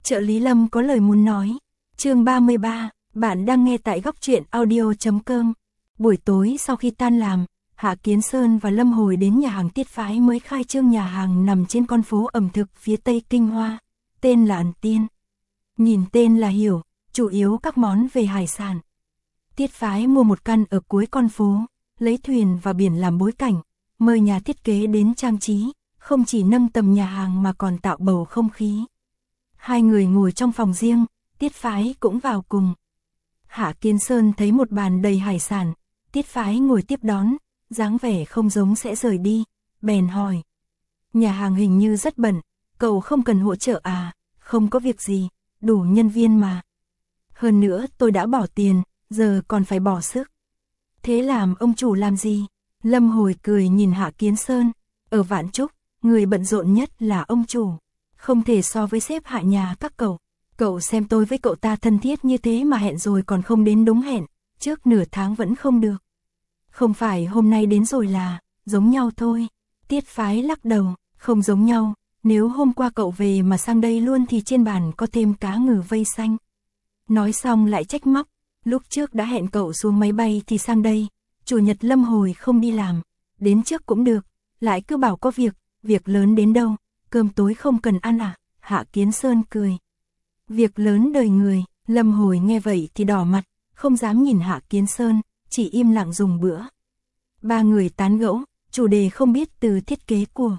Trợ lý Lâm có lời muốn nói. Chương 33, bạn đang nghe tại góc truyện audio.com. Buổi tối sau khi tan làm, Hạ Kiến Sơn và Lâm Hồi đến nhà hàng Tiết Phái mới khai trương. Nhà hàng nằm trên con phố ẩm thực phía Tây Kinh Hoa, tên là Ẩn Tiên. Nhìn tên là hiểu, chủ yếu các món về hải sản. Tiết Phái mua một căn ở cuối con phố, lấy thuyền và biển làm bối cảnh, mời nhà thiết kế đến trang trí, không chỉ nâng tầm nhà hàng mà còn tạo bầu không khí. Hai người ngồi trong phòng riêng, Tiết Phái cũng vào cùng. Hạ Kiến Sơn thấy một bàn đầy hải sản, Tiết Phái ngồi tiếp đón, dáng vẻ không giống sẽ rời đi, bèn hỏi. Nhà hàng hình như rất bận, cậu không cần hỗ trợ à? Không có việc gì, đủ nhân viên mà. Hơn nữa tôi đã bỏ tiền, giờ còn phải bỏ sức. Thế làm ông chủ làm gì? Lâm Hồi cười nhìn Hạ Kiến Sơn. Ở Vạn Trúc, người bận rộn nhất là ông chủ. Không thể so với sếp Hạ nhà các cậu. Cậu xem tôi với cậu ta thân thiết như thế mà hẹn rồi còn không đến đúng hẹn. Trước nửa tháng vẫn không được. Không phải hôm nay đến rồi là, giống nhau thôi. Tiết Phái lắc đầu, không giống nhau. Nếu hôm qua cậu về mà sang đây luôn thì trên bàn có thêm cá ngừ vây xanh. Nói xong lại trách móc. Lúc trước đã hẹn cậu xuống máy bay thì sang đây. Chủ nhật Lâm Hồi không đi làm. Đến trước cũng được. Lại cứ bảo có việc lớn đến đâu. Cơm tối không cần ăn à? Hạ Kiến Sơn cười. Việc lớn đời người. Lâm Hồi nghe vậy thì đỏ mặt, không dám nhìn Hạ Kiến Sơn, chỉ im lặng dùng bữa. Ba người tán gẫu, chủ đề không biết từ thiết kế của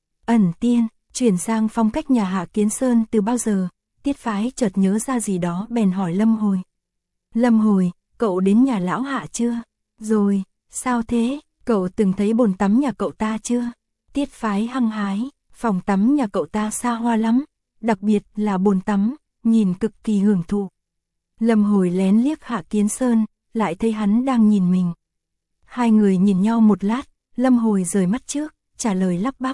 Ẩn Tiên, chuyển sang phong cách nhà Hạ Kiến Sơn từ bao giờ. Tiết Phái chợt nhớ ra gì đó bèn hỏi Lâm Hồi. Lâm Hồi, cậu đến nhà lão Hạ chưa? Rồi, sao thế? Cậu từng thấy bồn tắm nhà cậu ta chưa? Tiết Phái hăng hái, phòng tắm nhà cậu ta xa hoa lắm, đặc biệt là bồn tắm, nhìn cực kỳ hưởng thụ. Lâm Hồi lén liếc Hạ Kiến Sơn, lại thấy hắn đang nhìn mình. Hai người nhìn nhau một lát, Lâm Hồi rời mắt trước, trả lời lắp bắp.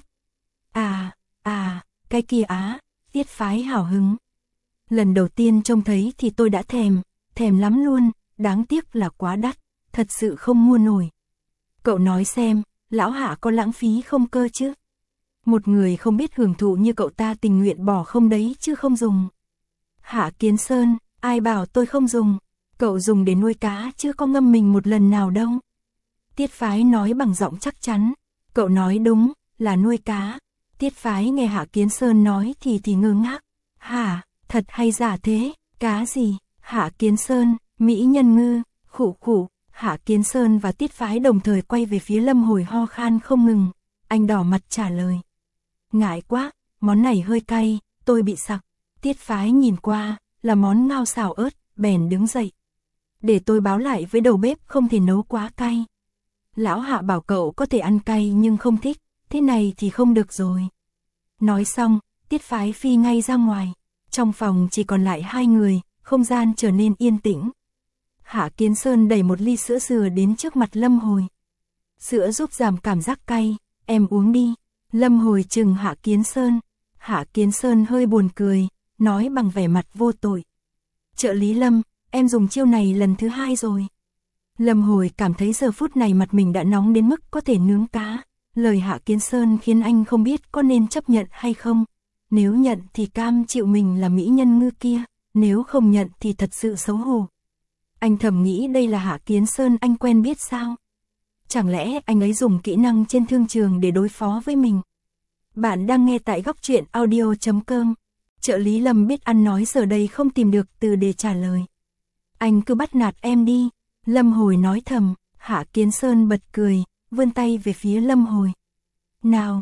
Cái kia á. Tiết Phái hào hứng. Lần đầu tiên trông thấy thì tôi đã thèm lắm luôn, đáng tiếc là quá đắt, thật sự không mua nổi. Cậu nói xem, lão Hạ có lãng phí không cơ chứ? Một người không biết hưởng thụ như cậu ta tình nguyện bỏ không đấy chứ không dùng. Hạ Kiến Sơn, ai bảo tôi không dùng? Cậu dùng để nuôi cá chứ có ngâm mình một lần nào đâu. Tiết Phái nói bằng giọng chắc chắn. Cậu nói đúng, là nuôi cá. Tiết Phái nghe Hạ Kiến Sơn nói thì ngơ ngác. Hả, thật hay giả thế? Cá gì? Hạ Kiến Sơn, mỹ nhân ngư, khụ. Hạ Kiến Sơn và Tiết Phái đồng thời quay về phía Lâm Hồi ho khan không ngừng. Anh đỏ mặt trả lời. Ngại quá, món này hơi cay, tôi bị sặc. Tiết Phái nhìn qua, là món ngao xào ớt, bèn đứng dậy. Để tôi báo lại với đầu bếp không thể nấu quá cay. Lão Hạ bảo cậu có thể ăn cay nhưng không thích, thế này thì không được rồi. Nói xong, Tiết Phái phi ngay ra ngoài. Trong phòng chỉ còn lại hai người, không gian trở nên yên tĩnh. Hạ Kiến Sơn đẩy một ly sữa dừa đến trước mặt Lâm Hồi. Sữa giúp giảm cảm giác cay, em uống đi. Lâm Hồi trừng Hạ Kiến Sơn. Hạ Kiến Sơn hơi buồn cười, nói bằng vẻ mặt vô tội. Trợ lý Lâm, em dùng chiêu này lần thứ 2 rồi. Lâm Hồi cảm thấy giờ phút này mặt mình đã nóng đến mức có thể nướng cá. Lời Hạ Kiến Sơn khiến anh không biết có nên chấp nhận hay không. Nếu nhận thì cam chịu mình là mỹ nhân ngư kia, nếu không nhận thì thật sự xấu hổ. Anh thầm nghĩ đây là Hạ Kiến Sơn anh quen biết sao? Chẳng lẽ anh ấy dùng kỹ năng trên thương trường để đối phó với mình? Bạn đang nghe tại góc truyện audio.com. Trợ lý Lâm biết ăn nói giờ đây không tìm được từ để trả lời. Anh cứ bắt nạt em đi. Lâm Hồi nói thầm. Hạ Kiến Sơn bật cười, vươn tay về phía Lâm Hồi. Nào,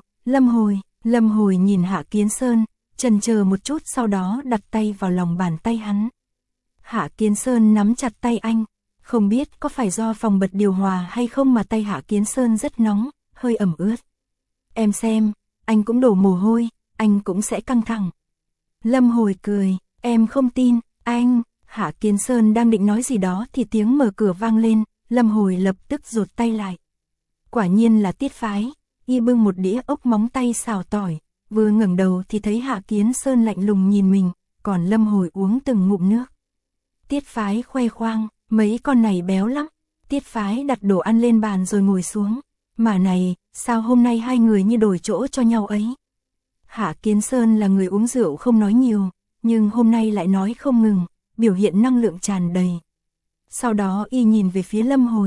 Lâm Hồi nhìn Hạ Kiến Sơn, chần chờ một chút sau đó đặt tay vào lòng bàn tay hắn. Hạ Kiến Sơn nắm chặt tay anh, không biết có phải do phòng bật điều hòa hay không mà tay Hạ Kiến Sơn rất nóng, hơi ẩm ướt. Em xem, anh cũng đổ mồ hôi, anh cũng sẽ căng thẳng. Lâm Hồi cười, em không tin, anh. Hạ Kiến Sơn đang định nói gì đó thì tiếng mở cửa vang lên, Lâm Hồi lập tức rụt tay lại. Quả nhiên là Tiết Phái, y bưng một đĩa ốc móng tay xào tỏi, vừa ngẩng đầu thì thấy Hạ Kiến Sơn lạnh lùng nhìn mình, còn Lâm Hồi uống từng ngụm nước. Tiết Phái khoe khoang, mấy con này béo lắm. Tiết Phái đặt đồ ăn lên bàn rồi ngồi xuống. Mà này, sao hôm nay hai người như đổi chỗ cho nhau ấy? Hạ Kiến Sơn là người uống rượu không nói nhiều, nhưng hôm nay lại nói không ngừng, biểu hiện năng lượng tràn đầy. Sau đó y nhìn về phía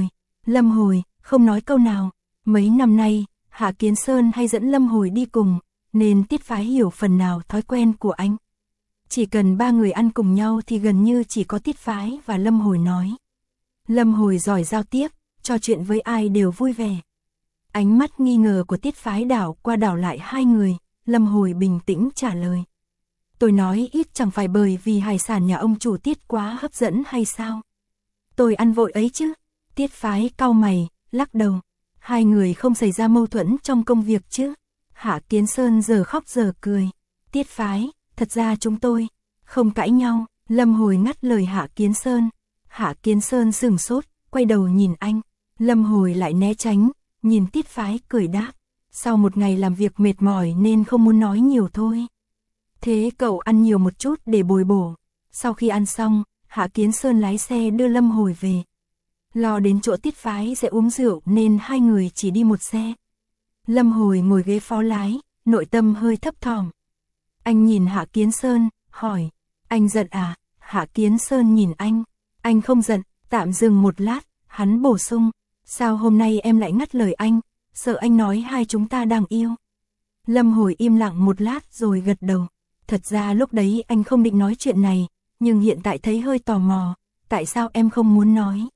Lâm Hồi, không nói câu nào, mấy năm nay, Hạ Kiến Sơn hay dẫn Lâm Hồi đi cùng, nên Tiết Phái hiểu phần nào thói quen của anh. Chỉ cần ba người ăn cùng nhau thì gần như chỉ có Tiết Phái và Lâm Hồi nói. Lâm Hồi giỏi giao tiếp, trò chuyện với ai đều vui vẻ. Ánh mắt nghi ngờ của Tiết Phái đảo qua đảo lại hai người, Lâm Hồi bình tĩnh trả lời. Tôi nói ít chẳng phải bởi vì hải sản nhà ông chủ Tiết quá hấp dẫn hay sao? Tôi ăn vội ấy chứ. Tiết Phái cau mày, lắc đầu. Hai người không xảy ra mâu thuẫn trong công việc chứ? Hạ Kiến Sơn giờ khóc giờ cười. Tiết Phái, thật ra chúng tôi không cãi nhau. Lâm Hồi ngắt lời Hạ Kiến Sơn. Hạ Kiến Sơn sửng sốt, quay đầu nhìn anh. Lâm Hồi lại né tránh, nhìn Tiết Phái cười đáp. Sau một ngày làm việc mệt mỏi nên không muốn nói nhiều thôi. Thế cậu ăn nhiều một chút để bồi bổ. Sau khi ăn xong, Hạ Kiến Sơn lái xe đưa Lâm Hồi về. Lo đến chỗ Tiết Phái sẽ uống rượu nên hai người chỉ đi một xe. Lâm Hồi ngồi ghế phó lái, nội tâm hơi thấp thỏm. Anh nhìn Hạ Kiến Sơn, hỏi, anh giận à? Hạ Kiến Sơn nhìn anh không giận, tạm dừng một lát, hắn bổ sung, sao hôm nay em lại ngắt lời anh, sợ anh nói hai chúng ta đang yêu. Lâm Hồi im lặng một lát rồi gật đầu, thật ra lúc đấy anh không định nói chuyện này, nhưng hiện tại thấy hơi tò mò, tại sao em không muốn nói.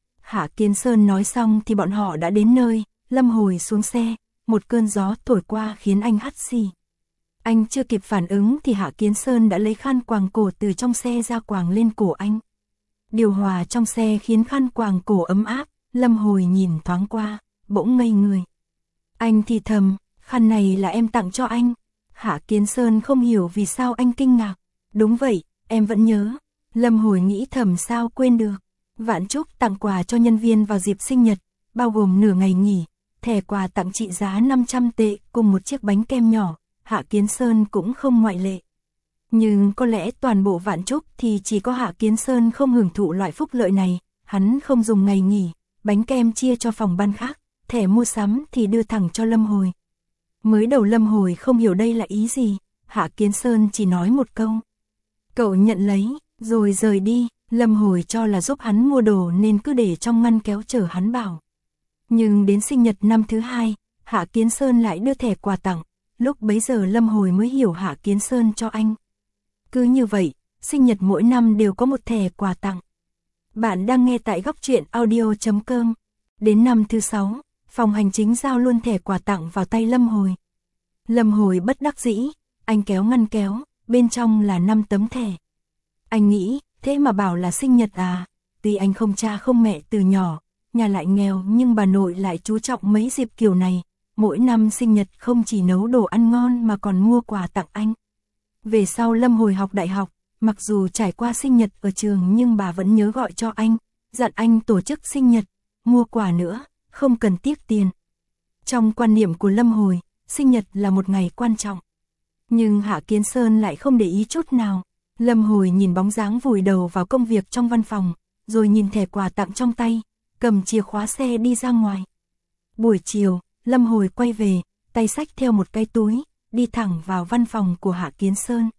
Hạ Kiến Sơn nói xong thì bọn họ đã đến nơi, Lâm Hồi xuống xe, một cơn gió thổi qua khiến anh hắt xì. Anh chưa kịp phản ứng thì Hạ Kiến Sơn đã lấy khăn quàng cổ từ trong xe ra quàng lên cổ anh. Điều hòa trong xe khiến khăn quàng cổ ấm áp, Lâm Hồi nhìn thoáng qua, bỗng ngây người. Anh thì thầm, khăn này là em tặng cho anh. Hạ Kiến Sơn không hiểu vì sao anh kinh ngạc. Đúng vậy, em vẫn nhớ. Lâm Hồi nghĩ thầm sao quên được. Vạn Trúc tặng quà cho nhân viên vào dịp sinh nhật, bao gồm nửa ngày nghỉ, thẻ quà tặng trị giá 500 tệ cùng một chiếc bánh kem nhỏ, Hạ Kiến Sơn cũng không ngoại lệ. Nhưng có lẽ toàn bộ Vạn Trúc thì chỉ có Hạ Kiến Sơn không hưởng thụ loại phúc lợi này, hắn không dùng ngày nghỉ, bánh kem chia cho phòng ban khác, thẻ mua sắm thì đưa thẳng cho Lâm Hồi. Mới đầu Lâm Hồi không hiểu đây là ý gì, Hạ Kiến Sơn chỉ nói một câu. Cậu nhận lấy, rồi rời đi, Lâm Hồi cho là giúp hắn mua đồ nên cứ để trong ngăn kéo chờ hắn bảo. Nhưng đến sinh nhật năm thứ hai, Hạ Kiến Sơn lại đưa thẻ quà tặng, lúc bấy giờ Lâm Hồi mới hiểu Hạ Kiến Sơn cho anh. Cứ như vậy, sinh nhật mỗi năm đều có một thẻ quà tặng. Bạn đang nghe tại Góc Truyện Audio.com. Đến năm thứ 6, phòng hành chính giao luôn thẻ quà tặng vào tay Lâm Hồi. Lâm Hồi bất đắc dĩ, anh kéo ngăn kéo, bên trong là 5 tấm thẻ. Anh nghĩ, thế mà bảo là sinh nhật à? Tuy anh không cha không mẹ từ nhỏ, nhà lại nghèo nhưng bà nội lại chú trọng mấy dịp kiểu này. Mỗi năm sinh nhật không chỉ nấu đồ ăn ngon mà còn mua quà tặng anh. Về sau Lâm Hồi học đại học, mặc dù trải qua sinh nhật ở trường nhưng bà vẫn nhớ gọi cho anh, dặn anh tổ chức sinh nhật, mua quà nữa, không cần tiếc tiền. Trong quan niệm của Lâm Hồi, sinh nhật là một ngày quan trọng. Nhưng Hạ Kiến Sơn lại không để ý chút nào. Lâm Hồi nhìn bóng dáng vùi đầu vào công việc trong văn phòng, rồi nhìn thẻ quà tặng trong tay, cầm chìa khóa xe đi ra ngoài. Buổi chiều, Lâm Hồi quay về, tay xách theo một cái túi, đi thẳng vào văn phòng của Hạ Kiến Sơn.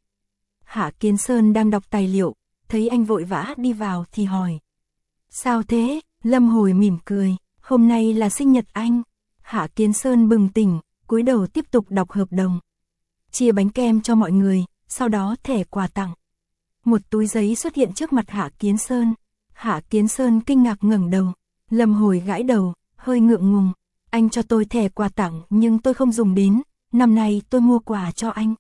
Hạ Kiến Sơn đang đọc tài liệu, thấy anh vội vã đi vào thì hỏi. Sao thế? Lâm Hồi mỉm cười, hôm nay là sinh nhật anh. Hạ Kiến Sơn bừng tỉnh, cúi đầu tiếp tục đọc hợp đồng. Chia bánh kem cho mọi người, sau đó thẻ quà tặng. Một túi giấy xuất hiện trước mặt Hạ Kiến Sơn. Hạ Kiến Sơn kinh ngạc ngẩng đầu. Lâm Hồi gãi đầu, hơi ngượng ngùng. Anh cho tôi thẻ quà tặng nhưng tôi không dùng đến, năm nay tôi mua quà cho anh.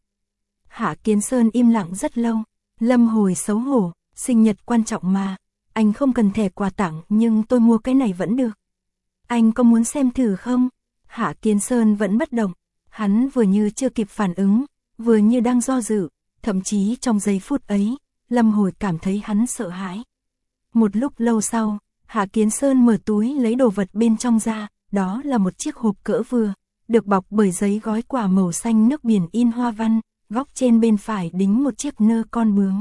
Hạ Kiến Sơn im lặng rất lâu. Lâm Hồi xấu hổ, sinh nhật quan trọng mà. Anh không cần thẻ quà tặng nhưng tôi mua cái này vẫn được. Anh có muốn xem thử không? Hạ Kiến Sơn vẫn bất động. Hắn vừa như chưa kịp phản ứng, vừa như đang do dự. Thậm chí trong giây phút ấy, Lâm Hồi cảm thấy hắn sợ hãi. Một lúc lâu sau, Hạ Kiến Sơn mở túi lấy đồ vật bên trong ra. Đó là một chiếc hộp cỡ vừa, được bọc bởi giấy gói quà màu xanh nước biển in hoa văn, góc trên bên phải đính một chiếc nơ con bướm.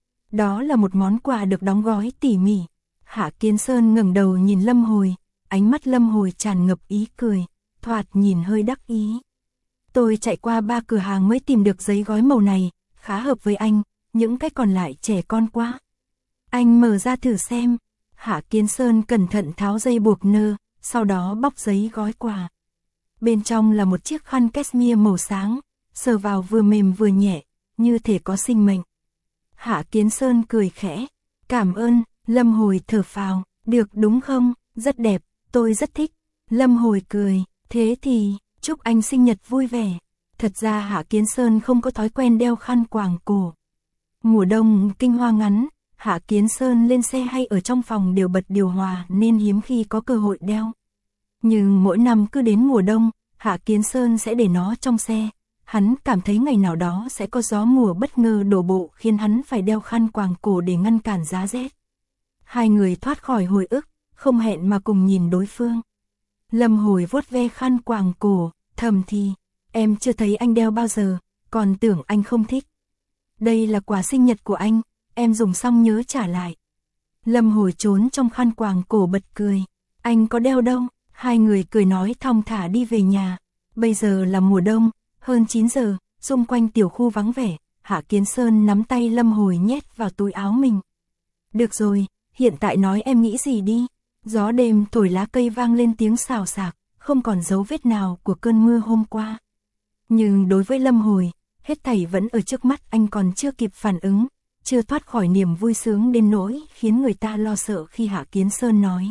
Đó là một món quà được đóng gói tỉ mỉ. Hạ Kiến Sơn ngẩng đầu nhìn Lâm Hồi, ánh mắt Lâm Hồi tràn ngập ý cười, thoạt nhìn hơi đắc ý. Tôi chạy qua 3 cửa hàng mới tìm được giấy gói màu này, khá hợp với anh, những cái còn lại trẻ con quá. Anh mở ra thử xem. Hạ Kiến Sơn cẩn thận tháo dây buộc nơ, sau đó bóc giấy gói quà. Bên trong là một chiếc khăn cashmere màu sáng, sờ vào vừa mềm vừa nhẹ, như thể có sinh mệnh. Hạ Kiến Sơn cười khẽ. Cảm ơn, Lâm Hồi thở phào. Được đúng không, rất đẹp, tôi rất thích. Lâm Hồi cười, thế thì, chúc anh sinh nhật vui vẻ. Thật ra Hạ Kiến Sơn không có thói quen đeo khăn quàng cổ. Mùa đông kinh hoa ngắn, Hạ Kiến Sơn lên xe hay ở trong phòng đều bật điều hòa nên hiếm khi có cơ hội đeo. Nhưng mỗi năm cứ đến mùa đông, Hạ Kiến Sơn sẽ để nó trong xe. Hắn cảm thấy ngày nào đó sẽ có gió mùa bất ngờ đổ bộ khiến hắn phải đeo khăn quàng cổ để ngăn cản giá rét. Hai người thoát khỏi hồi ức, không hẹn mà cùng nhìn đối phương. Lâm Hồi vuốt ve khăn quàng cổ, thầm thì, em chưa thấy anh đeo bao giờ, còn tưởng anh không thích. Đây là quà sinh nhật của anh, em dùng xong nhớ trả lại. Lâm Hồi trốn trong khăn quàng cổ bật cười, anh có đeo đâu. Hai người cười nói thong thả đi về nhà. Bây giờ là mùa đông, hơn 9 giờ, xung quanh tiểu khu vắng vẻ. Hạ Kiến Sơn nắm tay Lâm Hồi nhét vào túi áo mình. Được rồi, hiện tại nói em nghĩ gì đi. Gió đêm thổi lá cây vang lên tiếng xào xạc, không còn dấu vết nào của cơn mưa hôm qua. Nhưng đối với Lâm Hồi, hết thảy vẫn ở trước mắt, anh còn chưa kịp phản ứng, chưa thoát khỏi niềm vui sướng đến nỗi khiến người ta lo sợ khi Hạ Kiến Sơn nói.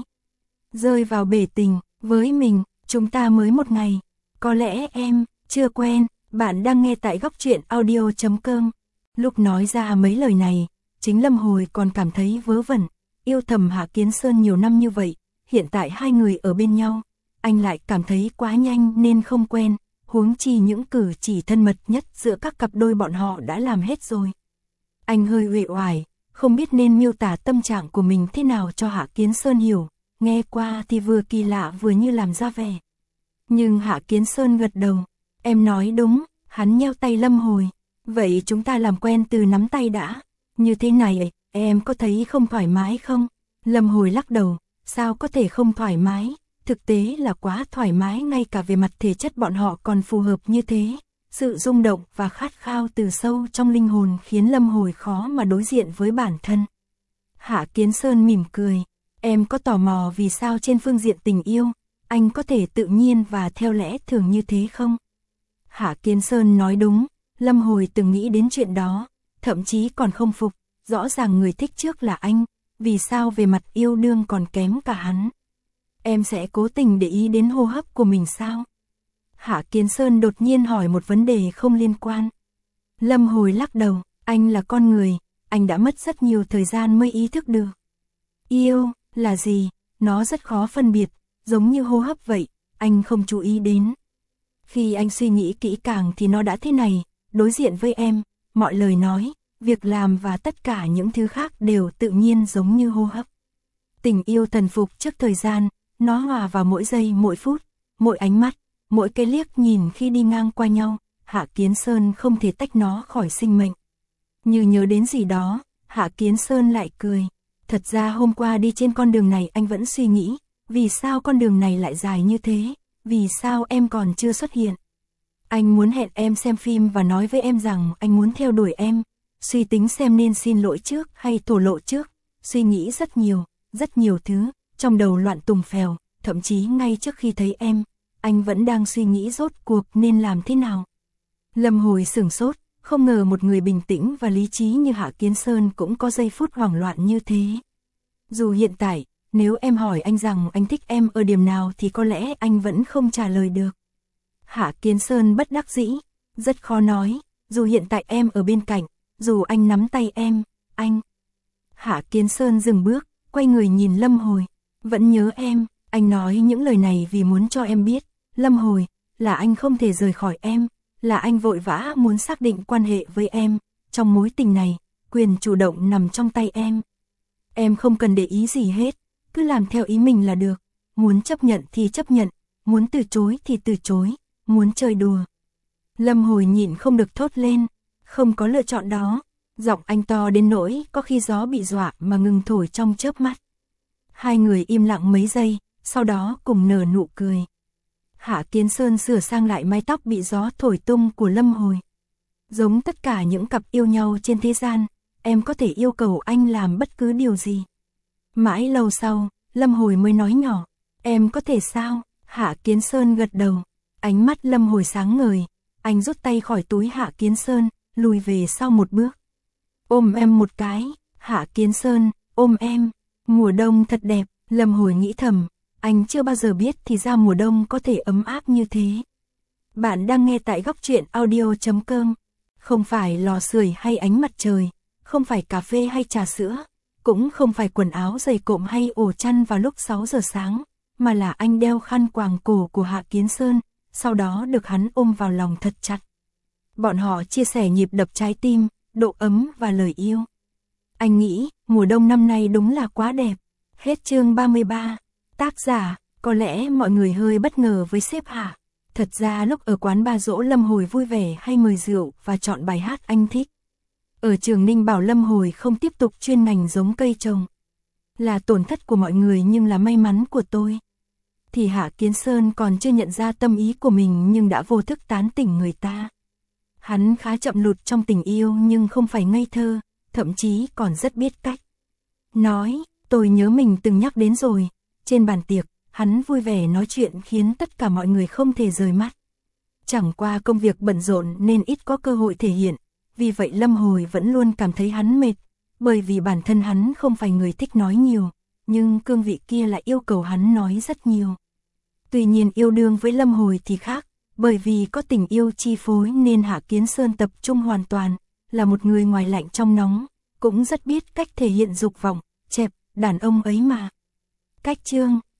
Rơi vào bể tình, với mình, chúng ta mới một ngày, có lẽ em chưa quen. Bạn đang nghe tại góc truyện audio.com. Lúc nói ra mấy lời này, chính Lâm Hồi còn cảm thấy vớ vẩn. Yêu thầm Hạ Kiến Sơn nhiều năm như vậy, hiện tại hai người ở bên nhau, anh lại cảm thấy quá nhanh nên không quen, huống chi những cử chỉ thân mật nhất giữa các cặp đôi bọn họ đã làm hết rồi. Anh hơi uể oải, không biết nên miêu tả tâm trạng của mình thế nào cho Hạ Kiến Sơn hiểu, nghe qua thì vừa kỳ lạ vừa như làm ra vẻ. Nhưng Hạ Kiến Sơn gật đầu, em nói đúng, hắn nheo tay Lâm Hồi, vậy chúng ta làm quen từ nắm tay đã, như thế này em có thấy không thoải mái không? Lâm Hồi lắc đầu, sao có thể không thoải mái, thực tế là quá thoải mái, ngay cả về mặt thể chất bọn họ còn phù hợp như thế. Sự rung động và khát khao từ sâu trong linh hồn khiến Lâm Hồi khó mà đối diện với bản thân. Hạ Kiến Sơn mỉm cười, em có tò mò vì sao trên phương diện tình yêu, anh có thể tự nhiên và theo lẽ thường như thế không? Hạ Kiến Sơn nói đúng, Lâm Hồi từng nghĩ đến chuyện đó, thậm chí còn không phục, rõ ràng người thích trước là anh, vì sao về mặt yêu đương còn kém cả hắn? Em sẽ cố tình để ý đến hô hấp của mình sao? Hạ Kiến Sơn đột nhiên hỏi một vấn đề không liên quan. Lâm Hồi lắc đầu, anh là con người, anh đã mất rất nhiều thời gian mới ý thức được. Yêu là gì? Nó rất khó phân biệt, giống như hô hấp vậy, anh không chú ý đến. Khi anh suy nghĩ kỹ càng thì nó đã thế này, đối diện với em, mọi lời nói, việc làm và tất cả những thứ khác đều tự nhiên giống như hô hấp. Tình yêu thần phục trước thời gian, nó hòa vào mỗi giây mỗi phút, mỗi ánh mắt, mỗi cái liếc nhìn khi đi ngang qua nhau. Hạ Kiến Sơn không thể tách nó khỏi sinh mệnh. Như nhớ đến gì đó, Hạ Kiến Sơn lại cười. Thật ra hôm qua đi trên con đường này anh vẫn suy nghĩ, vì sao con đường này lại dài như thế, vì sao em còn chưa xuất hiện. Anh muốn hẹn em xem phim và nói với em rằng anh muốn theo đuổi em, suy tính xem nên xin lỗi trước hay thổ lộ trước, suy nghĩ rất nhiều thứ, trong đầu loạn tùng phèo, thậm chí ngay trước khi thấy em, anh vẫn đang suy nghĩ rốt cuộc nên làm thế nào. Lâm Hồi sửng sốt, không ngờ một người bình tĩnh và lý trí như Hạ Kiến Sơn cũng có giây phút hoảng loạn như thế. Dù hiện tại, nếu em hỏi anh rằng anh thích em ở điểm nào thì có lẽ anh vẫn không trả lời được. Hạ Kiến Sơn bất đắc dĩ, rất khó nói, dù hiện tại em ở bên cạnh, dù anh nắm tay em, anh. Hạ Kiến Sơn dừng bước, quay người nhìn Lâm Hồi, vẫn nhớ em, anh nói những lời này vì muốn cho em biết, Lâm Hồi, là anh không thể rời khỏi em, là anh vội vã muốn xác định quan hệ với em, trong mối tình này, quyền chủ động nằm trong tay em. Em không cần để ý gì hết, cứ làm theo ý mình là được, muốn chấp nhận thì chấp nhận, muốn từ chối thì từ chối, muốn chơi đùa. Lâm Hồi nhịn không được thốt lên, không có lựa chọn đó, giọng anh to đến nỗi có khi gió bị dọa mà ngừng thổi trong chớp mắt. Hai người im lặng mấy giây, sau đó cùng nở nụ cười. Hạ Kiến Sơn sửa sang lại mái tóc bị gió thổi tung của Lâm Hồi. Giống tất cả những cặp yêu nhau trên thế gian, em có thể yêu cầu anh làm bất cứ điều gì. Mãi lâu sau, Lâm Hồi mới nói nhỏ, em có thể sao? Hạ Kiến Sơn gật đầu, ánh mắt Lâm Hồi sáng ngời, anh rút tay khỏi túi Hạ Kiến Sơn, lùi về sau một bước. Ôm em một cái, Hạ Kiến Sơn, ôm em, mùa đông thật đẹp, Lâm Hồi nghĩ thầm, anh chưa bao giờ biết thì ra mùa đông có thể ấm áp như thế. Bạn đang nghe tại Góc Truyện Audio.com, không phải lò sưởi hay ánh mặt trời, không phải cà phê hay trà sữa, cũng không phải quần áo dày cộm hay ổ chăn vào lúc 6 giờ sáng, mà là anh đeo khăn quàng cổ của Hạ Kiến Sơn, sau đó được hắn ôm vào lòng thật chặt. Bọn họ chia sẻ nhịp đập trái tim, độ ấm và lời yêu. Anh nghĩ, mùa đông năm nay đúng là quá đẹp. Hết chương 33. Tác giả, có lẽ mọi người hơi bất ngờ với sếp Hạ. Thật ra lúc ở quán bar dỗ Lâm Hồi vui vẻ hay mời rượu và chọn bài hát anh thích. Ở trường Ninh bảo Lâm Hồi không tiếp tục chuyên ngành giống cây trồng. Là tổn thất của mọi người nhưng là may mắn của tôi. Thì Hạ Kiến Sơn còn chưa nhận ra tâm ý của mình nhưng đã vô thức tán tỉnh người ta. Hắn khá chậm lụt trong tình yêu nhưng không phải ngây thơ, thậm chí còn rất biết cách. Nói, tôi nhớ mình từng nhắc đến rồi, trên bàn tiệc, hắn vui vẻ nói chuyện khiến tất cả mọi người không thể rời mắt. Chẳng qua công việc bận rộn nên ít có cơ hội thể hiện, vì vậy Lâm Hồi vẫn luôn cảm thấy hắn mệt, bởi vì bản thân hắn không phải người thích nói nhiều, nhưng cương vị kia lại yêu cầu hắn nói rất nhiều. Tuy nhiên yêu đương với Lâm Hồi thì khác, bởi vì có tình yêu chi phối nên Hạ Kiến Sơn tập trung hoàn toàn, là một người ngoài lạnh trong nóng, cũng rất biết cách thể hiện dục vọng, chẹp, đàn ông ấy mà. Cách chương